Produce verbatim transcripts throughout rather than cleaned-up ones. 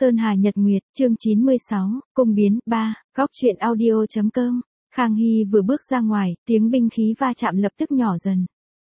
Sơn Hà Nhật Nguyệt, chương chín mươi sáu, Cung biến, ba, góc truyện audio.com. Khang Hy vừa bước ra ngoài, tiếng binh khí va chạm lập tức nhỏ dần.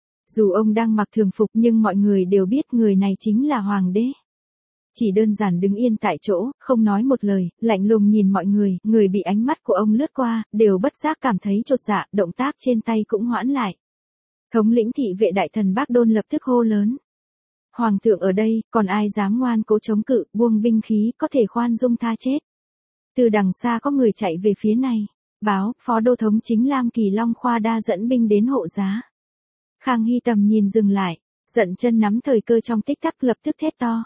Dù ông đang mặc thường phục nhưng mọi người đều biết người này chính là Hoàng đế. Chỉ đơn giản đứng yên tại chỗ, không nói một lời, lạnh lùng nhìn mọi người, người bị ánh mắt của ông lướt qua, đều bất giác cảm thấy chột dạ, động tác trên tay cũng hoãn lại. Thống lĩnh thị vệ đại thần Bác Đôn lập tức hô lớn. Hoàng thượng ở đây, còn ai dám ngoan cố chống cự, buông binh khí, có thể khoan dung tha chết. Từ đằng xa có người chạy về phía này. Báo, phó đô thống chính Lam Kỳ Long Khoa Đa dẫn binh đến hộ giá. Khang Hy tầm nhìn dừng lại, giận chân nắm thời cơ trong tích tắc lập tức thét to.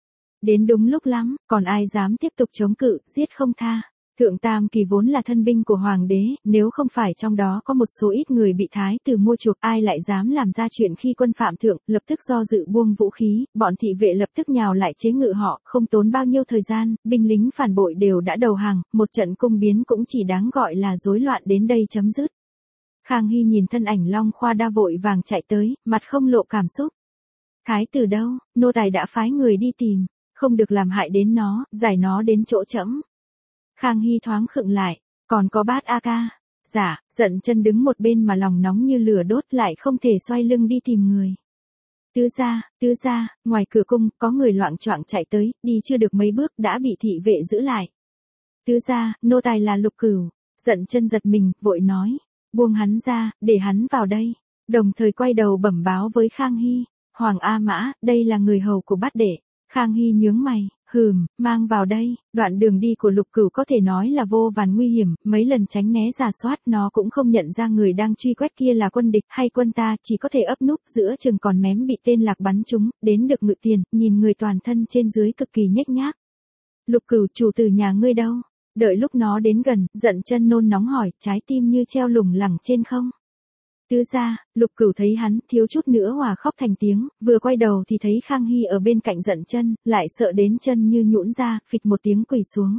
Đến đúng lúc lắm, còn ai dám tiếp tục chống cự, giết không tha. Thượng Tam Kỳ vốn là thân binh của Hoàng đế, nếu không phải trong đó có một số ít người bị thái tử mua chuộc, ai lại dám làm ra chuyện khi quân phạm thượng, lập tức do dự buông vũ khí, bọn thị vệ lập tức nhào lại chế ngự họ, không tốn bao nhiêu thời gian, binh lính phản bội đều đã đầu hàng, một trận cung biến cũng chỉ đáng gọi là rối loạn đến đây chấm dứt. Khang Hy nhìn thân ảnh Long Khoa Đa vội vàng chạy tới, mặt không lộ cảm xúc. Thái tử đâu, nô tài đã phái người đi tìm, không được làm hại đến nó, giải nó đến chỗ trẫm. Khang Hy thoáng khựng lại, còn có bát a ca. Dạ, giận chân đứng một bên mà lòng nóng như lửa đốt lại không thể xoay lưng đi tìm người. Tứ gia, tứ gia, ngoài cửa cung, có người loạng choạng chạy tới, đi chưa được mấy bước đã bị thị vệ giữ lại. Tứ gia, nô tài là Lục Cửu. Giận chân giật mình, vội nói, buông hắn ra, để hắn vào đây. Đồng thời quay đầu bẩm báo với Khang Hy, Hoàng A Mã, đây là người hầu của bát đệ. Khang Hy nhướng mày, hừm, mang vào đây. Đoạn đường đi của Lục Cửu có thể nói là vô vàn nguy hiểm, mấy lần tránh né rà soát nó cũng không nhận ra người đang truy quét kia là quân địch hay quân ta, chỉ có thể ấp núp giữa chừng còn mém bị tên lạc bắn trúng, đến được ngự tiền, nhìn người toàn thân trên dưới cực kỳ nhếch nhác. Lục Cửu, chủ tử nhà ngươi đâu? Đợi lúc nó đến gần, giận chân nôn nóng hỏi, trái tim như treo lủng lẳng trên không. Tứ gia, Lục Cửu thấy hắn, thiếu chút nữa hòa khóc thành tiếng, vừa quay đầu thì thấy Khang Hy ở bên cạnh giận chân, lại sợ đến chân như nhũn ra, phịch một tiếng quỳ xuống.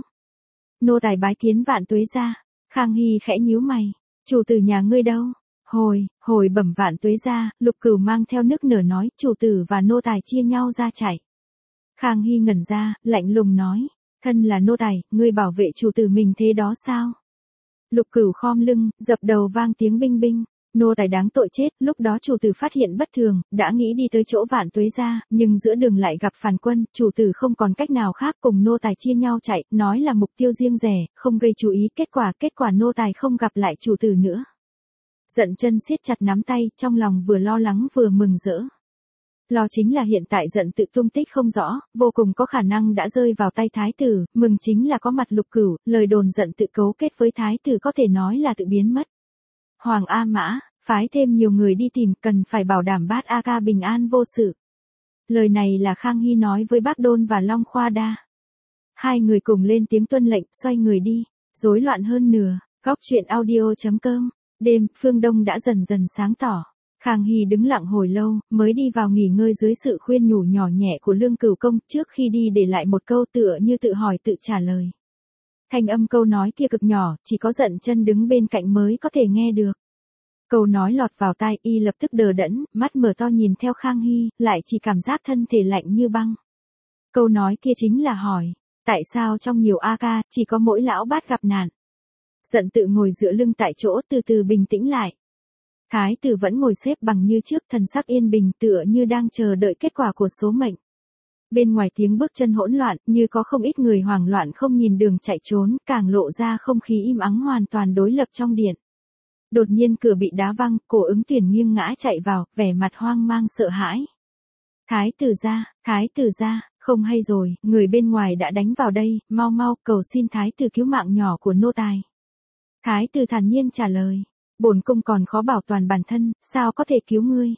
Nô tài bái kiến vạn tuế gia. Khang Hy khẽ nhíu mày, chủ tử nhà ngươi đâu? Hồi, hồi bẩm vạn tuế gia, Lục Cửu mang theo nức nở nói, chủ tử và nô tài chia nhau ra chạy. Khang Hy ngẩn ra, lạnh lùng nói, thân là nô tài, ngươi bảo vệ chủ tử mình thế đó sao? Lục Cửu khom lưng, dập đầu vang tiếng binh binh. Nô tài đáng tội chết, lúc đó chủ tử phát hiện bất thường, đã nghĩ đi tới chỗ vạn tuế gia, nhưng giữa đường lại gặp phản quân, chủ tử không còn cách nào khác cùng nô tài chia nhau chạy, nói là mục tiêu riêng rẻ, không gây chú ý, kết quả, kết quả nô tài không gặp lại chủ tử nữa. Giận chân siết chặt nắm tay, trong lòng vừa lo lắng vừa mừng rỡ. Lo chính là hiện tại giận tự tung tích không rõ, vô cùng có khả năng đã rơi vào tay thái tử, mừng chính là có mặt Lục Cửu, lời đồn giận tự cấu kết với thái tử có thể nói là tự biến mất. Hoàng A Mã, phái thêm nhiều người đi tìm, cần phải bảo đảm bát A Ca bình an vô sự. Lời này là Khang Hy nói với Bác Đôn và Long Khoa Đa. Hai người cùng lên tiếng tuân lệnh, xoay người đi, rối loạn hơn nửa, góc truyện audio.com. Đêm, phương Đông đã dần dần sáng tỏ. Khang Hy đứng lặng hồi lâu, mới đi vào nghỉ ngơi dưới sự khuyên nhủ nhỏ nhẹ của Lương Cửu Công, trước khi đi để lại một câu tựa như tự hỏi tự trả lời. Thanh âm câu nói kia cực nhỏ, chỉ có giận chân đứng bên cạnh mới có thể nghe được. Câu nói lọt vào tai, y lập tức đờ đẫn, mắt mở to nhìn theo Khang Hy, lại chỉ cảm giác thân thể lạnh như băng. Câu nói kia chính là hỏi, tại sao trong nhiều A Ca, chỉ có mỗi lão bát gặp nạn? Giận tự ngồi dựa lưng tại chỗ, từ từ bình tĩnh lại. Thái tử vẫn ngồi xếp bằng như trước, thần sắc yên bình, tựa như đang chờ đợi kết quả của số mệnh. Bên ngoài tiếng bước chân hỗn loạn, như có không ít người hoảng loạn không nhìn đường chạy trốn, càng lộ ra không khí im ắng hoàn toàn đối lập trong điện. Đột nhiên cửa bị đá văng, Cổ Ứng Tuyển nghiêng ngã chạy vào, vẻ mặt hoang mang sợ hãi. Thái tử gia, thái tử gia, không hay rồi, người bên ngoài đã đánh vào đây, mau mau, cầu xin thái tử cứu mạng nhỏ của nô tài. Thái tử thản nhiên trả lời, bổn cung còn khó bảo toàn bản thân, sao có thể cứu ngươi?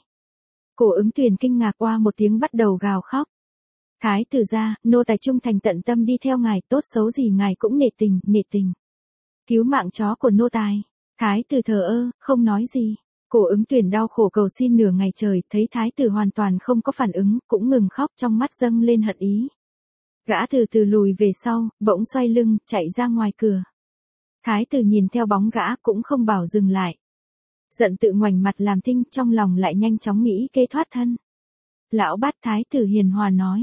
Cổ Ứng Tuyển kinh ngạc qua một tiếng bắt đầu gào khóc. Thái tử gia, nô tài trung thành tận tâm đi theo ngài, tốt xấu gì ngài cũng nể tình, nể tình. Cứu mạng chó của nô tài. Thái tử thờ ơ, không nói gì. Cổ Ứng Tuyển đau khổ cầu xin nửa ngày trời, thấy thái tử hoàn toàn không có phản ứng, cũng ngừng khóc, trong mắt dâng lên hận ý. Gã từ từ lùi về sau, bỗng xoay lưng, chạy ra ngoài cửa. Thái tử nhìn theo bóng gã, cũng không bảo dừng lại. Giận tự ngoảnh mặt làm thinh, trong lòng lại nhanh chóng nghĩ kế thoát thân. Lão Bát, thái tử hiền hòa nói,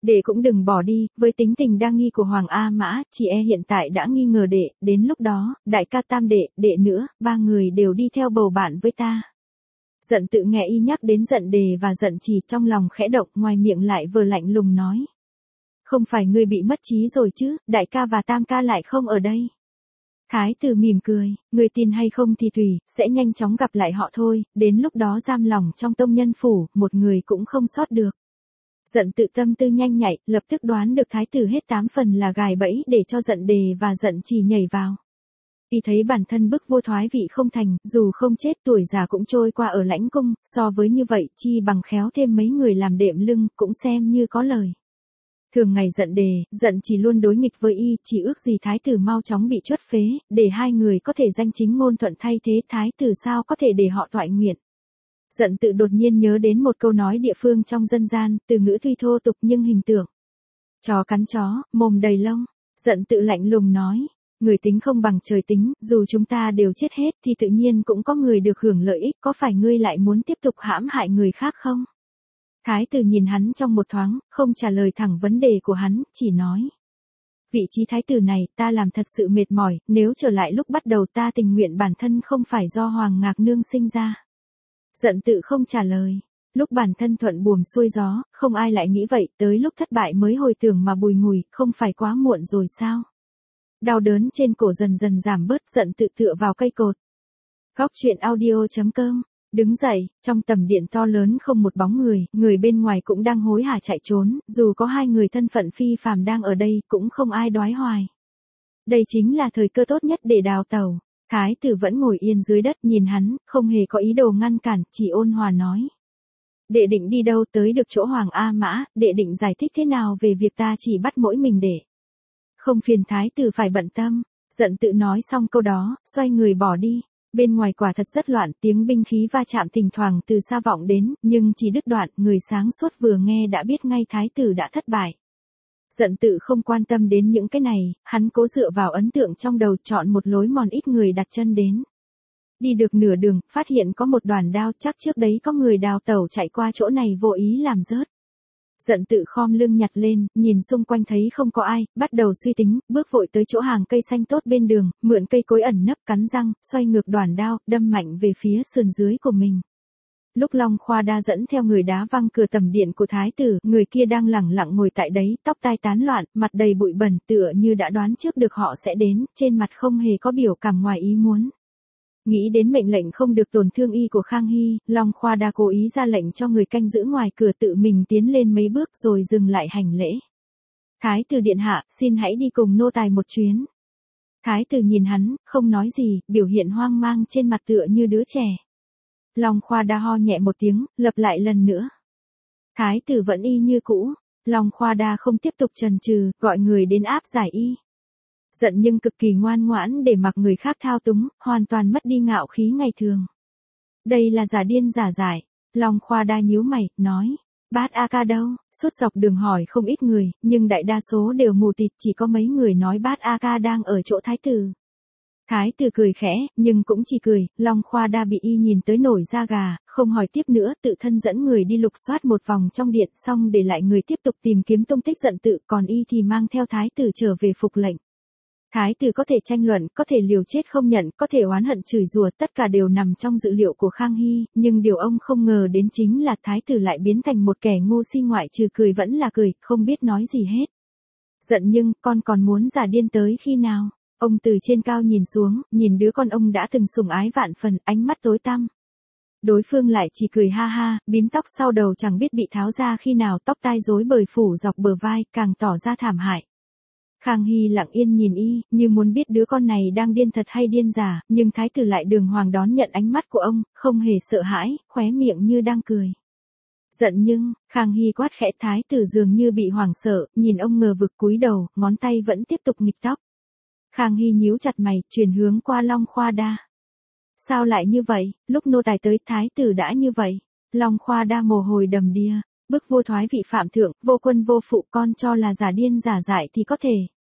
Đệ cũng đừng bỏ đi, với tính tình đa nghi của Hoàng A Mã, chị e hiện tại đã nghi ngờ đệ, đến lúc đó, đại ca tam đệ, đệ nữa, ba người đều đi theo bầu bạn với ta. Giận Tự nghe y nhắc đến Giận Đề và Giận Trì, trong lòng khẽ động, ngoài miệng lại vừa lạnh lùng nói. Không phải ngươi bị mất trí rồi chứ, đại ca và tam ca lại không ở đây. Thái tử mỉm cười, ngươi tin hay không thì tùy, sẽ nhanh chóng gặp lại họ thôi, đến lúc đó giam lòng trong tông nhân phủ, một người cũng không sót được. Giận Tự tâm tư nhanh nhạy, lập tức đoán được thái tử hết tám phần là gài bẫy để cho Giận Đề và Giận Trì nhảy vào. Y thấy bản thân bức vô thoái vị không thành, dù không chết tuổi già cũng trôi qua ở lãnh cung, so với như vậy chi bằng khéo thêm mấy người làm đệm lưng, cũng xem như có lời. Thường ngày Giận Đề, Giận Trì luôn đối nghịch với y, chỉ ước gì thái tử mau chóng bị chuất phế, để hai người có thể danh chính ngôn thuận thay thế thái tử, sao có thể để họ toại nguyện. Giận Tự đột nhiên nhớ đến một câu nói địa phương trong dân gian, từ ngữ tuy thô tục nhưng hình tượng. Chó cắn chó, mồm đầy lông. Giận Tự lạnh lùng nói, người tính không bằng trời tính, dù chúng ta đều chết hết thì tự nhiên cũng có người được hưởng lợi ích, có phải ngươi lại muốn tiếp tục hãm hại người khác không? Thái tử nhìn hắn trong một thoáng, không trả lời thẳng vấn đề của hắn, chỉ nói. Vị trí thái tử này, ta làm thật sự mệt mỏi, nếu trở lại lúc bắt đầu ta tình nguyện bản thân không phải do Hoàng Ngạc Nương sinh ra. Giận Tự không trả lời. Lúc bản thân thuận buồm xuôi gió, không ai lại nghĩ vậy, tới lúc thất bại mới hồi tưởng mà bùi ngùi, không phải quá muộn rồi sao? Đau đớn trên cổ dần dần giảm bớt, Giận Tự tựa vào cây cột. Góc truyện audio chấm com. Đứng dậy, trong tầm điện to lớn không một bóng người, người bên ngoài cũng đang hối hả chạy trốn, dù có hai người thân phận phi phàm đang ở đây, cũng không ai đoái hoài. Đây chính là thời cơ tốt nhất để đào tẩu. Thái tử vẫn ngồi yên dưới đất nhìn hắn, không hề có ý đồ ngăn cản, chỉ ôn hòa nói. Đệ định đi đâu, tới được chỗ Hoàng A Mã, đệ định giải thích thế nào về việc ta chỉ bắt mỗi mình đệ. Không phiền thái tử phải bận tâm. Giận Tự nói xong câu đó, xoay người bỏ đi. Bên ngoài quả thật rất loạn, tiếng binh khí va chạm thỉnh thoảng từ xa vọng đến, nhưng chỉ đứt đoạn, người sáng suốt vừa nghe đã biết ngay thái tử đã thất bại. Giận Tự không quan tâm đến những cái này, hắn cố dựa vào ấn tượng trong đầu, chọn một lối mòn ít người đặt chân đến. Đi được nửa đường, phát hiện có một đoàn đao, chắc trước đấy có người đào tẩu chạy qua chỗ này vô ý làm rớt. Giận Tự khom lưng nhặt lên, nhìn xung quanh thấy không có ai, bắt đầu suy tính, bước vội tới chỗ hàng cây xanh tốt bên đường, mượn cây cối ẩn nấp, cắn răng, xoay ngược đoàn đao, đâm mạnh về phía sườn dưới của mình. Lúc Long Khoa Đa dẫn theo người đá văng cửa tầm điện của thái tử, người kia đang lẳng lặng ngồi tại đấy, tóc tai tán loạn, mặt đầy bụi bẩn, tựa như đã đoán trước được họ sẽ đến, trên mặt không hề có biểu cảm ngoài ý muốn. Nghĩ đến mệnh lệnh không được tổn thương y của Khang Hy, Long Khoa Đa cố ý ra lệnh cho người canh giữ ngoài cửa tự mình tiến lên mấy bước rồi dừng lại hành lễ. Thái tử điện hạ, xin hãy đi cùng nô tài một chuyến. Thái tử nhìn hắn, không nói gì, biểu hiện hoang mang trên mặt tựa như đứa trẻ. Long Khoa Đa ho nhẹ một tiếng, lặp lại lần nữa. Thái tử vẫn y như cũ. Long Khoa Đa không tiếp tục chần chừ, gọi người đến áp giải y. Giận nhưng cực kỳ ngoan ngoãn để mặc người khác thao túng, hoàn toàn mất đi ngạo khí ngày thường. Đây là giả điên giả dại. Long Khoa Đa nhíu mày, nói. Bát A Ca đâu? Suốt dọc đường hỏi không ít người, nhưng đại đa số đều mù tịt, chỉ có mấy người nói Bát A Ca đang ở chỗ thái tử. Thái tử cười khẽ, nhưng cũng chỉ cười, Long Khoa Đa bị y nhìn tới nổi da gà, không hỏi tiếp nữa, tự thân dẫn người đi lục soát một vòng trong điện, xong để lại người tiếp tục tìm kiếm tung tích Giận Tự, còn y thì mang theo thái tử trở về phục lệnh. Thái tử có thể tranh luận, có thể liều chết không nhận, có thể oán hận chửi rủa, tất cả đều nằm trong dự liệu của Khang Hy, nhưng điều ông không ngờ đến chính là thái tử lại biến thành một kẻ ngu si, ngoại trừ cười vẫn là cười, không biết nói gì hết. Giận nhưng, con còn muốn giả điên tới khi nào? Ông từ trên cao nhìn xuống, nhìn đứa con ông đã từng sủng ái vạn phần, ánh mắt tối tăm. Đối phương lại chỉ cười ha ha, bím tóc sau đầu chẳng biết bị tháo ra khi nào, tóc tai rối bời phủ dọc bờ vai, càng tỏ ra thảm hại. Khang Hy lặng yên nhìn y, như muốn biết đứa con này đang điên thật hay điên giả, nhưng thái tử lại đường hoàng đón nhận ánh mắt của ông, không hề sợ hãi, khóe miệng như đang cười. Giận nhưng, Khang Hy quát khẽ, thái tử dường như bị hoảng sợ, nhìn ông ngờ vực cúi đầu, ngón tay vẫn tiếp tục nghịch tóc. Khang Hy nhíu chặt mày, chuyển hướng qua Long Khoa Đa. Sao lại như vậy, lúc nô tài tới thái tử đã như vậy? Long Khoa Đa mồ hôi đầm đìa, bức vô thoái vị phạm thượng, vô quân vô phụ, con cho là giả điên giả dại thì có thể.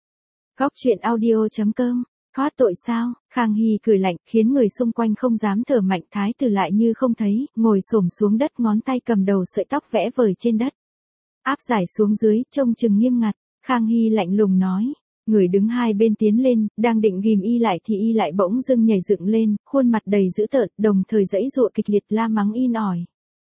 Góc truyện audio chấm com. Thoát tội sao? Khang Hy cười lạnh, khiến người xung quanh không dám thở mạnh, thái tử lại như không thấy, ngồi xổm xuống đất, ngón tay cầm đầu sợi tóc vẽ vời trên đất. áp giải xuống dưới, trông chừng nghiêm ngặt. Khang Hy lạnh lùng nói. Người đứng hai bên tiến lên, đang định ghìm y lại thì y lại bỗng dưng nhảy dựng lên, khuôn mặt đầy dữ tợn, đồng thời giãy giụa kịch liệt la mắng in ỏi.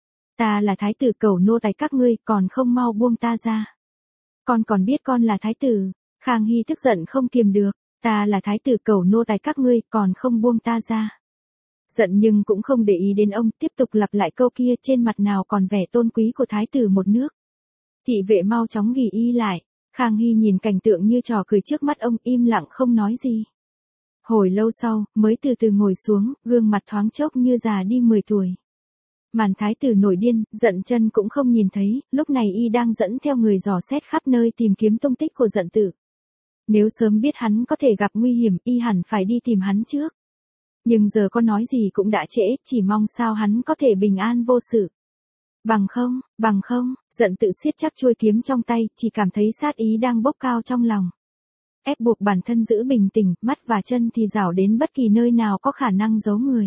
Ta là thái tử cẩu nô tài các ngươi, còn không mau buông ta ra. Con còn biết con là thái tử. Khang Hy tức giận không kiềm được. Ta là thái tử cẩu nô tài các ngươi, còn không buông ta ra. Giận nhưng cũng không để ý đến ông, tiếp tục lặp lại câu kia, trên mặt nào còn vẻ tôn quý của thái tử một nước. Thị vệ mau chóng ghì y lại. Khang Hy nhìn cảnh tượng như trò cười trước mắt ông, im lặng không nói gì. Hồi lâu sau, mới từ từ ngồi xuống, gương mặt thoáng chốc như già đi mười tuổi. Màn thái tử nổi điên, Dận Chân cũng không nhìn thấy, lúc này y đang dẫn theo người dò xét khắp nơi tìm kiếm tung tích của Dận Tử. Nếu sớm biết hắn có thể gặp nguy hiểm, y hẳn phải đi tìm hắn trước. Nhưng giờ có nói gì cũng đã trễ, chỉ mong sao hắn có thể bình an vô sự. Bằng không, bằng không, Dận Tự siết chắc chuôi kiếm trong tay, chỉ cảm thấy sát ý đang bốc cao trong lòng. Ép buộc bản thân giữ bình tĩnh, mắt và chân thì rảo đến bất kỳ nơi nào có khả năng giấu người.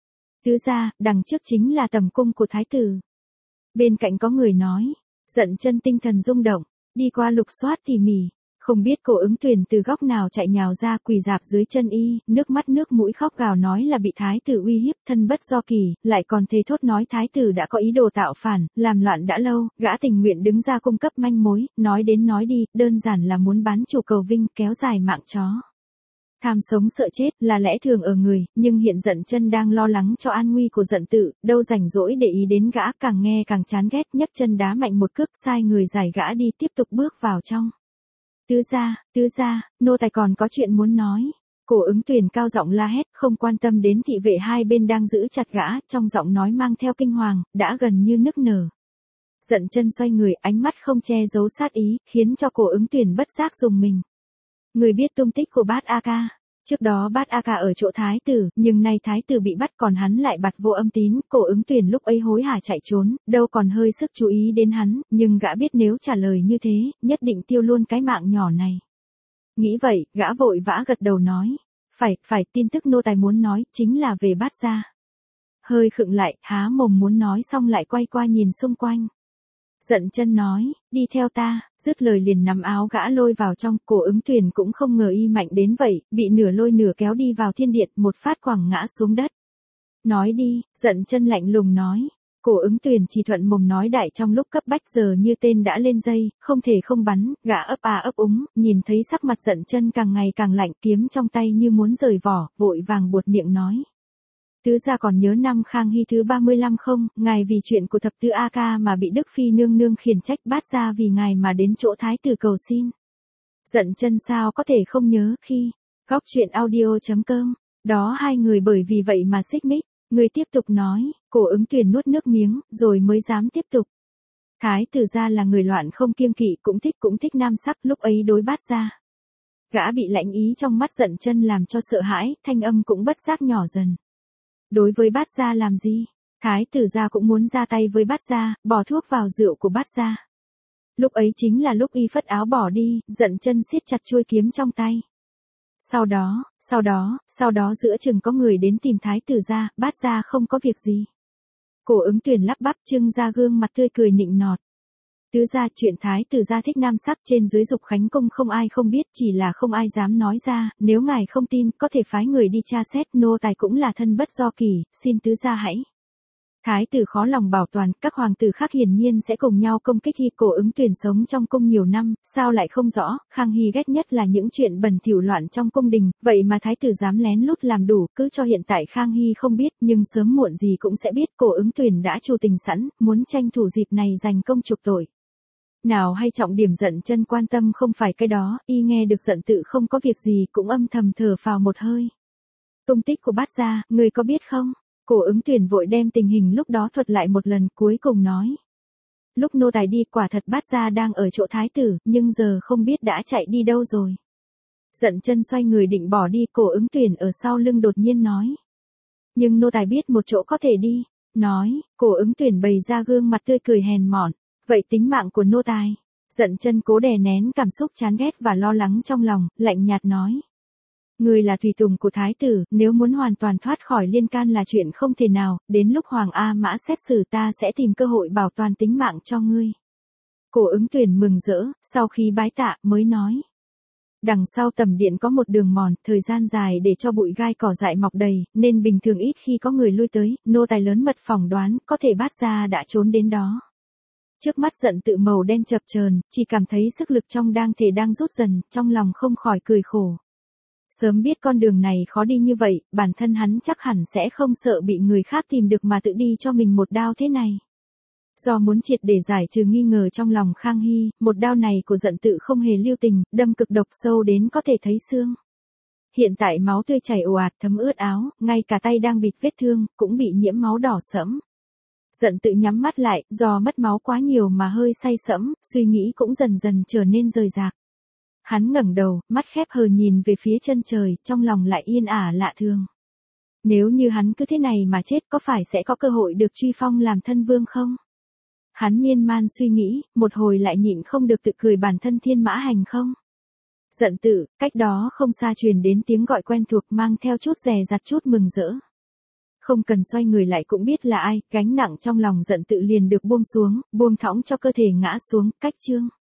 Tứ gia, đằng trước chính là tầm cung của thái tử. Bên cạnh có người nói. Dận Chân tinh thần rung động, đi qua lục soát tỉ mỉ. Không biết Cổ Ứng Tuyền từ góc nào chạy nhào ra, quỳ rạp dưới chân y, nước mắt nước mũi khóc gào nói là bị thái tử uy hiếp, thân bất do kỳ, lại còn thề thốt nói thái tử đã có ý đồ tạo phản, làm loạn đã lâu, gã tình nguyện đứng ra cung cấp manh mối, nói đến nói đi, đơn giản là muốn bán chủ cầu vinh, kéo dài mạng chó. Tham sống sợ chết là lẽ thường ở người, nhưng hiện Dận Chân đang lo lắng cho an nguy của Dận Tự, đâu rảnh rỗi để ý đến gã, càng nghe càng chán ghét, nhấc chân đá mạnh một cước, sai người giải gã đi, tiếp tục bước vào trong. Tứ gia, tứ gia, nô tài còn có chuyện muốn nói. Cổ Ứng Tuyền cao giọng la hét, không quan tâm đến thị vệ hai bên đang giữ chặt gã, trong giọng nói mang theo kinh hoàng, đã gần như nức nở. Dận Chân xoay người, ánh mắt không che giấu sát ý, khiến cho Cổ Ứng Tuyền bất giác rùng mình. Người biết tung tích của Bát A Ca. Trước đó Bát A Ca ở chỗ thái tử, nhưng nay thái tử bị bắt còn hắn lại bặt vô âm tín, Cổ Ứng Tuyền lúc ấy hối hả chạy trốn, đâu còn hơi sức chú ý đến hắn, nhưng gã biết nếu trả lời như thế, nhất định tiêu luôn cái mạng nhỏ này. Nghĩ vậy, gã vội vã gật đầu nói, phải, phải, tin tức nô tài muốn nói, chính là về Bát gia. Hơi khựng lại, há mồm muốn nói xong lại quay qua nhìn xung quanh. Dận Chân nói, đi theo ta, dứt lời liền nắm áo gã lôi vào trong, Cổ Ứng Tuyền cũng không ngờ y mạnh đến vậy, bị nửa lôi nửa kéo đi vào thiên điện, một phát quẳng ngã xuống đất. Nói đi, Dận Chân lạnh lùng nói. Cổ Ứng Tuyền chỉ thuận mồm nói đại trong lúc cấp bách, giờ như tên đã lên dây, không thể không bắn, gã ấp à ấp úng, nhìn thấy sắc mặt Dận Chân càng ngày càng lạnh, kiếm trong tay như muốn rời vỏ, vội vàng buột miệng nói. Tứ gia còn nhớ năm Khang Hy thứ ba mươi lăm không, ngài vì chuyện của thập tứ A Ca mà bị Đức Phi nương nương khiển trách, Bát gia vì ngài mà đến chỗ thái tử cầu xin. Dận Chân sao có thể không nhớ khi, góc truyện audio chấm com, đó hai người bởi vì vậy mà xích mích, người tiếp tục nói, Cổ Ứng Tuyền nuốt nước miếng, rồi mới dám tiếp tục. Thái tử gia là người loạn không kiêng kỵ, cũng thích cũng thích nam sắc, lúc ấy đối Bát gia. Gã bị lãnh ý trong mắt Dận Chân làm cho sợ hãi, thanh âm cũng bất giác nhỏ dần. Đối với Bát gia làm gì? Thái tử gia cũng muốn ra tay với Bát gia, bỏ thuốc vào rượu của Bát gia. Lúc ấy chính là lúc y phất áo bỏ đi, Dận Chân siết chặt chuôi kiếm trong tay. Sau đó, sau đó, sau đó giữa chừng có người đến tìm thái tử gia, Bát gia không có việc gì. Cổ Ứng Tuyền lắp bắp trưng ra gương mặt tươi cười nịnh nọt. Tứ gia, chuyện thái tử gia thích nam sắc trên dưới Dục Khánh cung không ai không biết, chỉ là không ai dám nói ra, nếu ngài không tin, có thể phái người đi tra xét, nô tài cũng là thân bất do kỳ, xin tứ gia hãy. Thái tử khó lòng bảo toàn, các hoàng tử khác hiển nhiên sẽ cùng nhau công kích y. Cổ Ứng Tuyền sống trong cung nhiều năm, sao lại không rõ, Khang Hy ghét nhất là những chuyện bẩn thỉu loạn trong cung đình, vậy mà thái tử dám lén lút làm đủ, cứ cho hiện tại Khang Hy không biết, nhưng sớm muộn gì cũng sẽ biết. Cổ Ứng Tuyền đã chủ tình sẵn, muốn tranh thủ dịp này giành công trục tội. Nào hay trọng điểm Dận Chân quan tâm không phải cái đó, y nghe được Dận Tự không có việc gì cũng âm thầm thở phào một hơi. Tung tích của Bát gia, người có biết không? Cổ Ứng Tuyền vội đem tình hình lúc đó thuật lại một lần, cuối cùng nói. Lúc nô tài đi, quả thật Bát gia đang ở chỗ thái tử, nhưng giờ không biết đã chạy đi đâu rồi. Dận Chân xoay người định bỏ đi, Cổ Ứng Tuyền ở sau lưng đột nhiên nói. Nhưng nô tài biết một chỗ có thể đi. Nói, Cổ Ứng Tuyền bày ra gương mặt tươi cười hèn mọn. Vậy tính mạng của nô tài. Dận Chân cố đè nén cảm xúc chán ghét và lo lắng trong lòng, lạnh nhạt nói. Người là tùy tùng của thái tử, nếu muốn hoàn toàn thoát khỏi liên can là chuyện không thể nào, đến lúc Hoàng A Mã xét xử ta sẽ tìm cơ hội bảo toàn tính mạng cho ngươi. Cổ Ứng Tuyển mừng rỡ, sau khi bái tạ mới nói. Đằng sau tầm điện có một đường mòn, thời gian dài để cho bụi gai cỏ dại mọc đầy, nên bình thường ít khi có người lui tới, nô tài lớn mật phỏng đoán, có thể Bát Gia đã trốn đến đó. Trước mắt Dận Tự màu đen chập chờn, chỉ cảm thấy sức lực trong đang thể đang rút dần, trong lòng không khỏi cười khổ. Sớm biết con đường này khó đi như vậy, bản thân hắn chắc hẳn sẽ không sợ bị người khác tìm được mà tự đi cho mình một đao thế này. Do muốn triệt để giải trừ nghi ngờ trong lòng Khang Hy, một đao này của Dận Tự không hề lưu tình, đâm cực độc sâu đến có thể thấy xương. Hiện tại máu tươi chảy ồ ạt thấm ướt áo, ngay cả tay đang bịt vết thương, cũng bị nhiễm máu đỏ sẫm. Dận Tự nhắm mắt lại, do mất máu quá nhiều mà hơi say sẫm, suy nghĩ cũng dần dần trở nên rời rạc. Hắn ngẩng đầu, mắt khép hờ nhìn về phía chân trời, trong lòng lại yên ả lạ thường. Nếu như hắn cứ thế này mà chết có phải sẽ có cơ hội được truy phong làm thân vương không? Hắn miên man suy nghĩ, một hồi lại nhịn không được tự cười bản thân thiên mã hành không? Dận Tự, cách đó không xa truyền đến tiếng gọi quen thuộc mang theo chút dè dặt chút mừng rỡ. Không cần xoay người lại cũng biết là ai, gánh nặng trong lòng Dận Tự liền được buông xuống, buông thõng cho cơ thể ngã xuống, cách chương.